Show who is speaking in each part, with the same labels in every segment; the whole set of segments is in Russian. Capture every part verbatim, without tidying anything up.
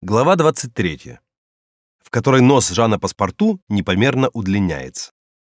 Speaker 1: Глава двадцать третья, в которой нос Жана Паспарту непомерно удлиняется.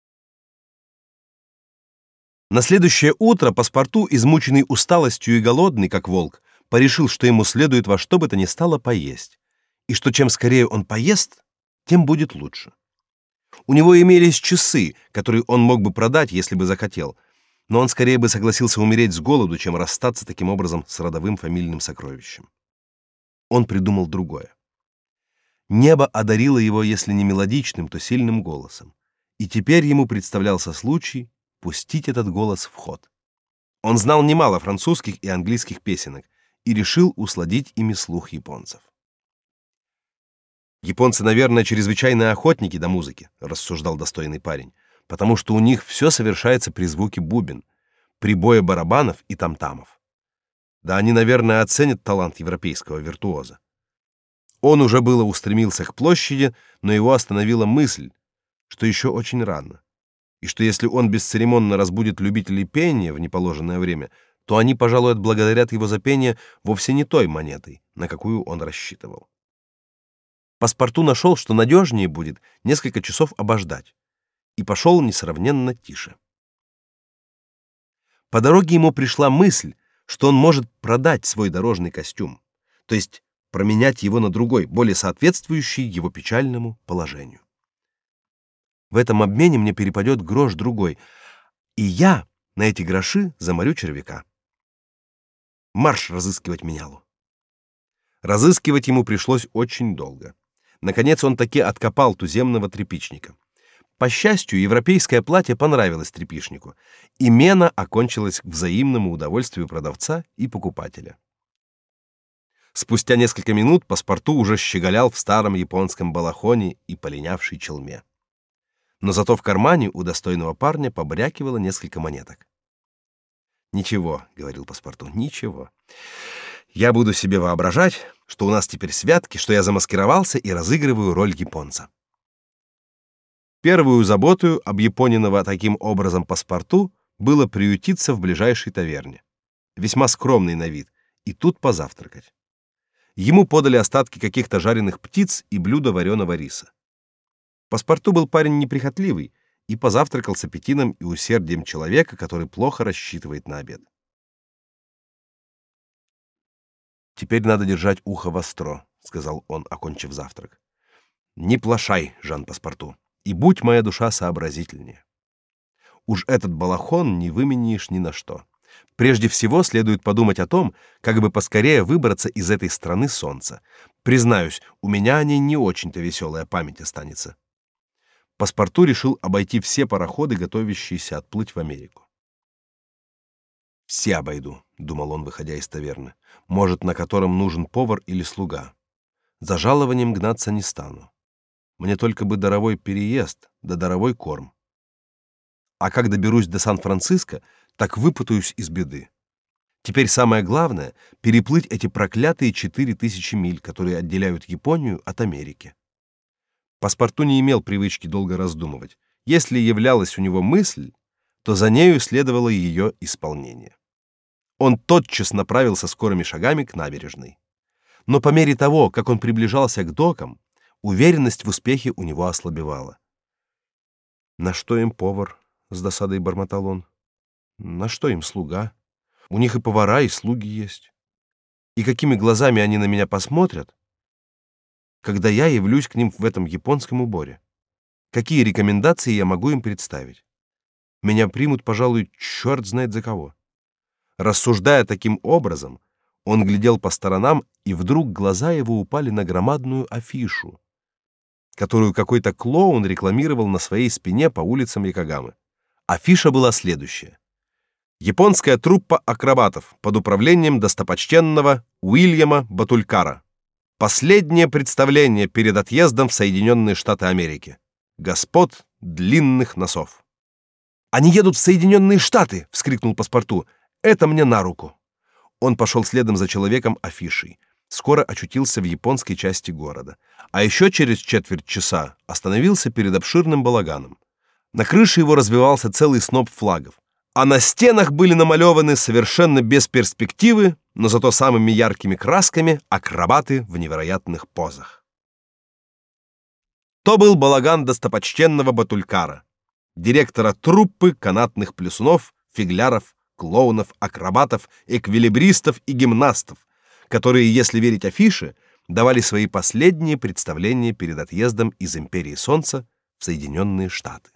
Speaker 1: На следующее утро Паспарту, измученный усталостью и голодный, как волк, порешил, что ему следует во что бы то ни стало поесть, и что чем скорее он поест, тем будет лучше. У него имелись часы, которые он мог бы продать, если бы захотел, но он скорее бы согласился умереть с голоду, чем расстаться таким образом с родовым фамильным сокровищем. Он придумал другое. Небо одарило его, если не мелодичным, то сильным голосом, и теперь ему представлялся случай пустить этот голос в ход. Он знал немало французских и английских песенок и решил усладить ими слух японцев. Японцы, наверное, чрезвычайные охотники до музыки, рассуждал достойный парень, потому что у них все совершается при звуке бубен, при бое барабанов и тамтамов. Да они, наверное, оценят талант европейского виртуоза. Он уже было устремился к площади, но его остановила мысль, что еще очень рано, и что если он бесцеремонно разбудит любителей пения в неположенное время, то они, пожалуй, отблагодарят его за пение вовсе не той монетой, на какую он рассчитывал. Паспарту нашел, что надежнее будет несколько часов обождать, и пошел несравненно тише. По дороге ему пришла мысль, что он может продать свой дорожный костюм, то есть променять его на другой, более соответствующий его печальному положению. В этом обмене мне перепадет грош другой, и я на эти гроши заморю червяка. Марш разыскивать менялу. Разыскивать ему пришлось очень долго. Наконец он таки откопал туземного тряпичника. По счастью, европейское платье понравилось тряпичнику, и мена окончилась к взаимному удовольствию продавца и покупателя. Спустя несколько минут Паспарту уже щеголял в старом японском балахоне и полинявшей челме. Но зато в кармане у достойного парня побрякивало несколько монеток. «Ничего», — говорил Паспарту, — «ничего. Я буду себе воображать, что у нас теперь святки, что я замаскировался и разыгрываю роль японца». Первую заботою объяпоненного таким образом Паспарту было приютиться в ближайшей таверне, весьма скромный на вид, и тут позавтракать. Ему подали остатки каких-то жареных птиц и блюдо вареного риса. Паспарту был парень неприхотливый и позавтракал с аппетитом и усердием человека, который плохо рассчитывает на обед. «Теперь надо держать ухо востро», — сказал он, окончив завтрак. «Не плашай, Жан Паспарту, и будь моя душа сообразительнее. Уж этот балахон не выменишь ни на что. Прежде всего следует подумать о том, как бы поскорее выбраться из этой страны солнца. Признаюсь, у меня о ней не очень-то веселая память останется». Паспарту решил обойти все пароходы, готовящиеся отплыть в Америку. «Все обойду», — думал он, выходя из таверны, «может, на котором нужен повар или слуга. За жалованием гнаться не стану. Мне только бы даровой переезд, да даровой корм. А как доберусь до Сан-Франциско, так выпутаюсь из беды. Теперь самое главное — переплыть эти проклятые четыре тысячи миль, которые отделяют Японию от Америки». Паспарту не имел привычки долго раздумывать. Если являлась у него мысль, то за нею следовало ее исполнение. Он тотчас направился скорыми шагами к набережной. Но по мере того, как он приближался к докам, уверенность в успехе у него ослабевала. «На что им повар?» — с досадой бормотал он. «На что им слуга? У них и повара, и слуги есть. И какими глазами они на меня посмотрят, когда я явлюсь к ним в этом японском уборе? Какие рекомендации я могу им представить? Меня примут, пожалуй, черт знает за кого». Рассуждая таким образом, он глядел по сторонам, и вдруг глаза его упали на громадную афишу, которую какой-то клоун рекламировал на своей спине по улицам Йокогамы. Афиша была следующая: японская труппа акробатов под управлением достопочтенного Уильяма Батулькара. Последнее представление перед отъездом в Соединенные Штаты Америки. Господ длинных носов. «Они едут в Соединенные Штаты!» — вскрикнул Паспарту. «Это мне на руку!» Он пошел следом за человеком афишей. Скоро очутился в японской части города, а еще через четверть часа остановился перед обширным балаганом. На крыше его развевался целый сноп флагов, а на стенах были намалеваны совершенно без перспективы но зато самыми яркими красками акробаты в невероятных позах. То был балаган достопочтенного Батулькара, директора труппы канатных плясунов, фигляров, клоунов, акробатов, эквилибристов и гимнастов, которые, если верить афише, давали свои последние представления перед отъездом из Империи Солнца в Соединенные Штаты.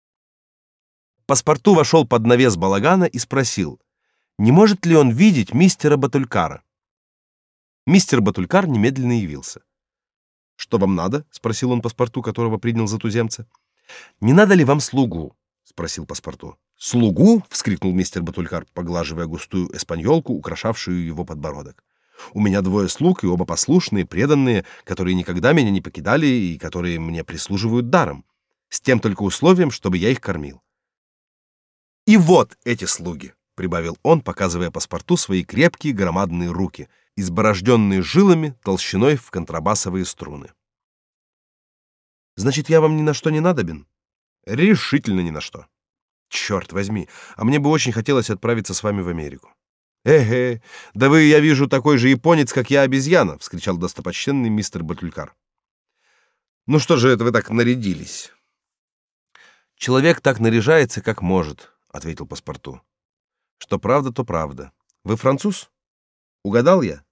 Speaker 1: Паспорту вошел под навес балагана и спросил, не может ли он видеть мистера Батулькара. Мистер Батулькар немедленно явился. «Что вам надо?» — спросил он паспорту, которого принял за туземца. «Не надо ли вам слугу?» — спросил паспорту. «Слугу?» — вскрикнул мистер Батулькар, поглаживая густую эспаньолку, украшавшую его подбородок. «У меня двое слуг, и оба послушные, преданные, которые никогда меня не покидали и которые мне прислуживают даром, с тем только условием, чтобы я их кормил». «И вот эти слуги», — прибавил он, показывая паспорту свои крепкие громадные руки, изборожденные жилами толщиной в контрабасовые струны. «Значит, я вам ни на что не надобен?» «Решительно ни на что». «Черт возьми, а мне бы очень хотелось отправиться с вами в Америку». «Э-э, да вы, я вижу, такой же японец, как я, обезьяна!» — вскричал достопочтенный мистер Батулькар. «Ну что же это вы так нарядились?» «Человек так наряжается, как может», — ответил паспорту. «Что правда, то правда. Вы француз? Угадал я?»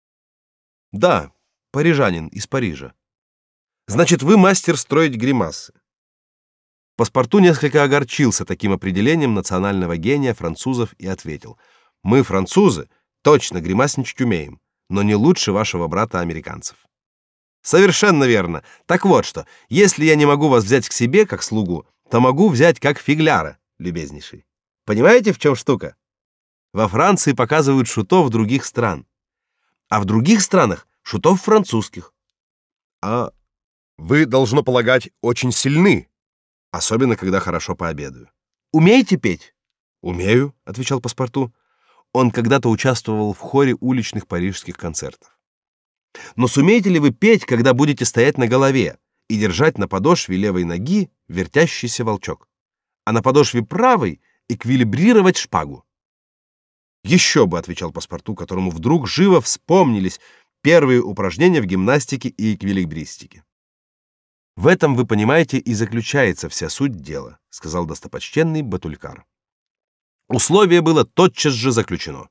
Speaker 1: «Да, парижанин из Парижа». «Значит, вы мастер строить гримасы». Паспорту несколько огорчился таким определением национального гения французов и ответил: «Мы, французы, точно гримасничать умеем, но не лучше вашего брата-американцев». «Совершенно верно. Так вот что, если я не могу вас взять к себе как слугу, то могу взять как фигляра, любезнейший. Понимаете, в чем штука? Во Франции показывают шутов других стран, а в других странах шутов французских. А вы, должно полагать, очень сильны, особенно когда хорошо пообедаю. Умеете петь?» «Умею», — отвечал паспорту. Он когда-то участвовал в хоре уличных парижских концертов. «Но сумеете ли вы петь, когда будете стоять на голове и держать на подошве левой ноги вертящийся волчок, а на подошве правой эквилибрировать шпагу?» «Еще бы», — отвечал паспорту, которому вдруг живо вспомнились первые упражнения в гимнастике и эквилибристике. «В этом, вы понимаете, и заключается вся суть дела», — сказал достопочтенный Батулькар. Условие было тотчас же заключено.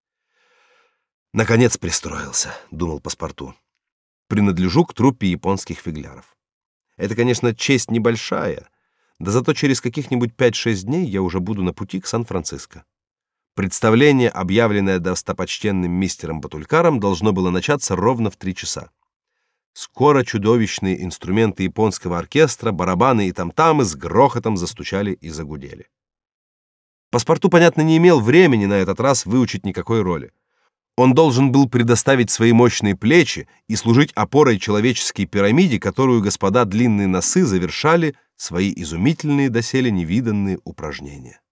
Speaker 1: «Наконец пристроился», — думал паспорту. «Принадлежу к труппе японских фигляров. Это, конечно, честь небольшая, да зато через каких-нибудь пять-шесть дней я уже буду на пути к Сан-Франциско». Представление, объявленное достопочтенным мистером Батулькаром, должно было начаться ровно в три часа. Скоро чудовищные инструменты японского оркестра, барабаны и там-тамы с грохотом застучали и загудели. Паспорту, понятно, не имел времени на этот раз выучить никакой роли. Он должен был предоставить свои мощные плечи и служить опорой человеческой пирамиде, которую господа длинные носы завершали свои изумительные доселе невиданные упражнения.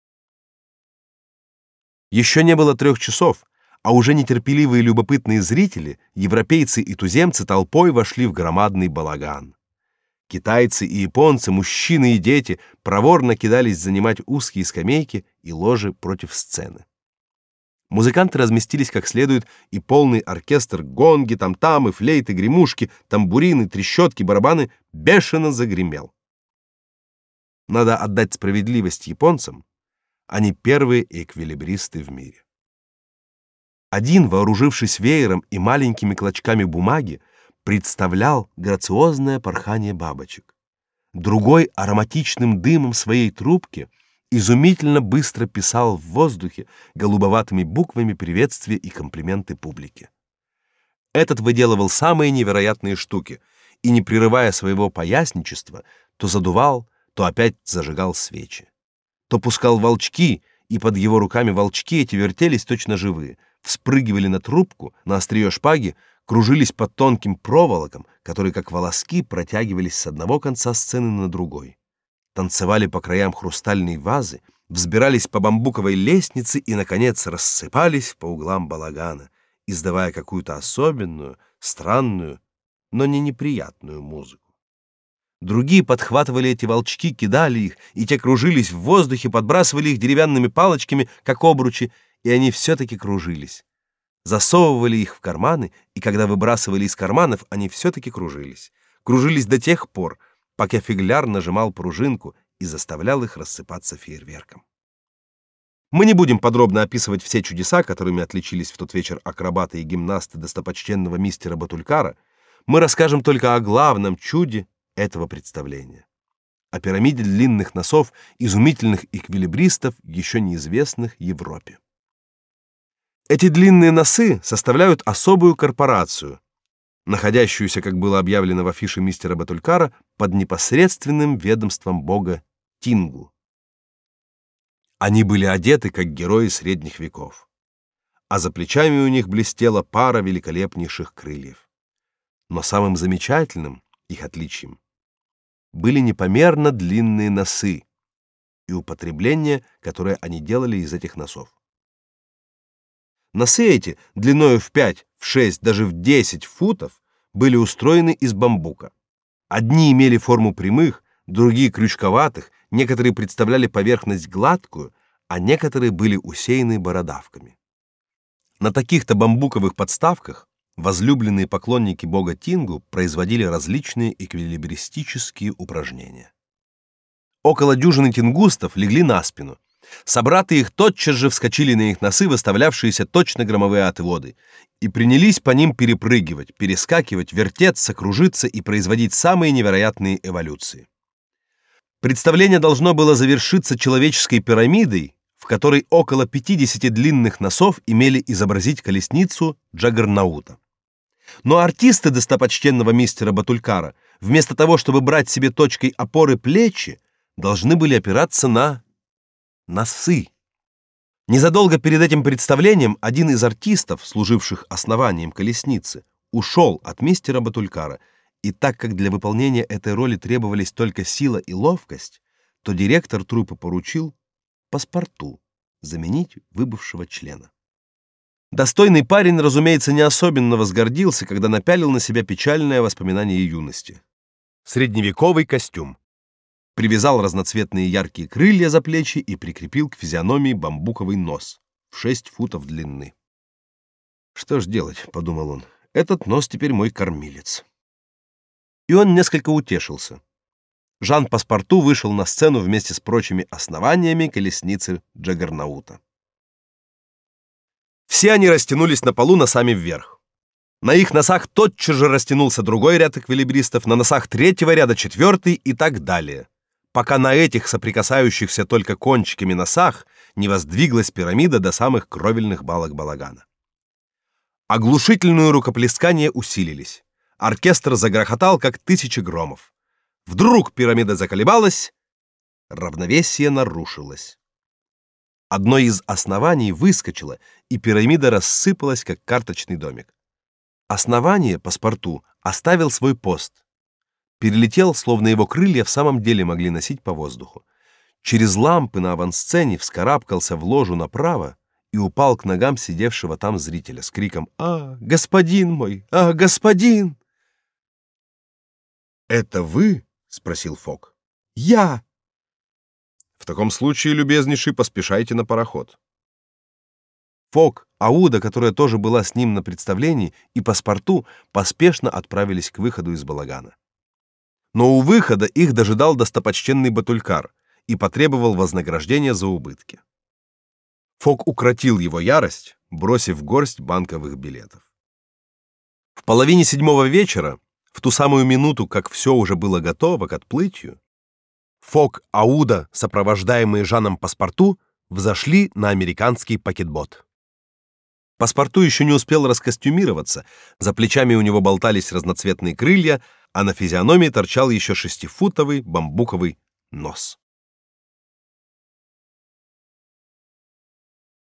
Speaker 1: Еще не было трех часов, а уже нетерпеливые любопытные зрители, европейцы и туземцы толпой вошли в громадный балаган. Китайцы и японцы, мужчины и дети проворно кидались занимать узкие скамейки и ложи против сцены. Музыканты разместились как следует, и полный оркестр, гонги, там-тамы, флейты, гремушки, тамбурины, трещотки, барабаны бешено загремел. Надо отдать справедливость японцам. Они первые эквилибристы в мире. Один, вооружившись веером и маленькими клочками бумаги, представлял грациозное порхание бабочек. Другой ароматичным дымом своей трубки изумительно быстро писал в воздухе голубоватыми буквами приветствия и комплименты публике. Этот выделывал самые невероятные штуки и, не прерывая своего поясничества, то задувал, то опять зажигал свечи. То пускал волчки, и под его руками волчки эти вертелись точно живые, вспрыгивали на трубку, на острие шпаги, кружились под тонким проволоком, которые, как волоски, протягивались с одного конца сцены на другой. Танцевали по краям хрустальной вазы, взбирались по бамбуковой лестнице и, наконец, рассыпались по углам балагана, издавая какую-то особенную, странную, но не неприятную музыку. Другие подхватывали эти волчки, кидали их, и те кружились в воздухе, подбрасывали их деревянными палочками, как обручи, и они все-таки кружились. засовывали их в карманы, и когда выбрасывали из карманов, они все-таки кружились. Кружились до тех пор, пока фигляр нажимал пружинку и заставлял их рассыпаться фейерверком. Мы не будем подробно описывать все чудеса, которыми отличились в тот вечер акробаты и гимнасты достопочтенного мистера Батулькара. Мы расскажем только о главном чуде этого представления. О пирамиде длинных носов изумительных эквилибристов, еще неизвестных Европе. Эти длинные носы составляют особую корпорацию, находящуюся, как было объявлено в афише мистера Батулькара, под непосредственным ведомством бога Тингу. Они были одеты, как герои средних веков, а за плечами у них блестела пара великолепнейших крыльев. Но самым замечательным их отличием были непомерно длинные носы и употребление, которое они делали из этих носов. Носы эти, длиною в пять, в шесть, даже в десять футов, были устроены из бамбука. Одни имели форму прямых, другие крючковатых, некоторые представляли поверхность гладкую, а некоторые были усеяны бородавками. На таких-то бамбуковых подставках возлюбленные поклонники бога Тингу производили различные эквилибристические упражнения. Около дюжины тингустов легли на спину. Собраты их тотчас же вскочили на их носы, выставлявшиеся точно громовые отводы, и принялись по ним перепрыгивать, перескакивать, вертеться, кружиться и производить самые невероятные эволюции. Представление должно было завершиться человеческой пирамидой, в которой около пятидесяти длинных носов имели изобразить колесницу Джаггернаута. Но артисты достопочтенного мистера Батулькара, вместо того, чтобы брать себе точкой опоры плечи, должны были опираться на носы. Незадолго перед этим представлением один из артистов, служивших основанием колесницы, ушел от мистера Батулькара. И так как для выполнения этой роли требовались только сила и ловкость, то директор труппы поручил паспорту заменить выбывшего члена. Достойный парень, разумеется, не особенно возгордился, когда напялил на себя печальное воспоминание юности. Средневековый костюм. Привязал разноцветные яркие крылья за плечи и прикрепил к физиономии бамбуковый нос в шесть футов длины. «Что ж делать?» — подумал он. «Этот нос теперь мой кормилец». И он несколько утешился. Жан Паспарту вышел на сцену вместе с прочими основаниями колесницы Джаггернаута. Все они растянулись на полу носами вверх. На их носах тотчас же растянулся другой ряд эквилибристов, на носах третьего ряда четвертый и так далее, пока на этих соприкасающихся только кончиками носах не воздвиглась пирамида до самых кровельных балок балагана. Оглушительные рукоплескания усилились. Оркестр загрохотал, как тысячи громов. Вдруг пирамида заколебалась, равновесие нарушилось. Одно из оснований выскочило, и пирамида рассыпалась, как карточный домик. Основание Паспарту оставил свой пост. Перелетел, словно его крылья в самом деле могли носить по воздуху. Через лампы на авансцене вскарабкался в ложу направо и упал к ногам сидевшего там зрителя с криком: «А, господин мой! А, господин!» «Это вы?» — спросил Фок. «Я!» «В таком случае, любезнейший, поспешайте на пароход». Фок, Ауда, которая тоже была с ним на представлении, и Паспарту поспешно отправились к выходу из балагана. Но у выхода их дожидал достопочтенный Батулькар и потребовал вознаграждения за убытки. Фок укротил его ярость, бросив горсть банковых билетов. В половине седьмого вечера, в ту самую минуту, как все уже было готово к отплытию, Фок, Ауда, сопровождаемые Жаном Паспарту, взошли на американский пакетбот. Паспарту еще не успел раскостюмироваться, за плечами у него болтались разноцветные крылья, а на физиономии торчал еще шестифутовый бамбуковый нос.